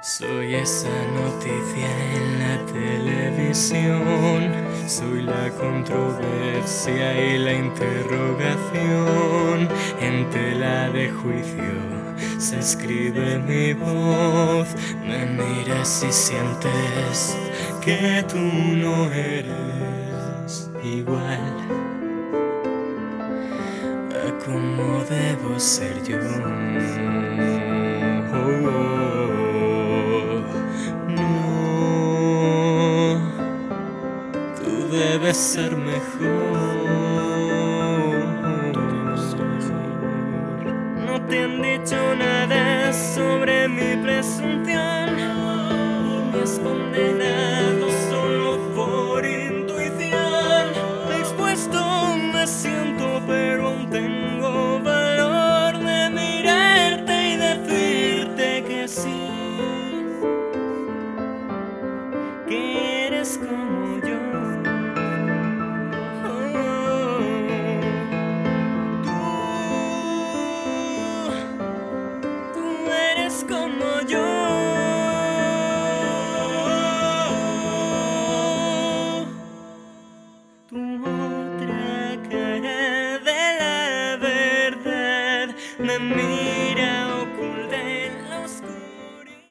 Soy esa noticia en la televisión, soy la controversia y la interrogación. En tela de juicio se escribe mi voz, me miras y sientes que tú no eres igual a como debo ser yo. Debes ser mejor. No te han dicho nada sobre mi presunción y me has condenado solo por intuición. Expuesto me siento, pero aún tengo valor de mirarte y decirte que sí, que eres como yo.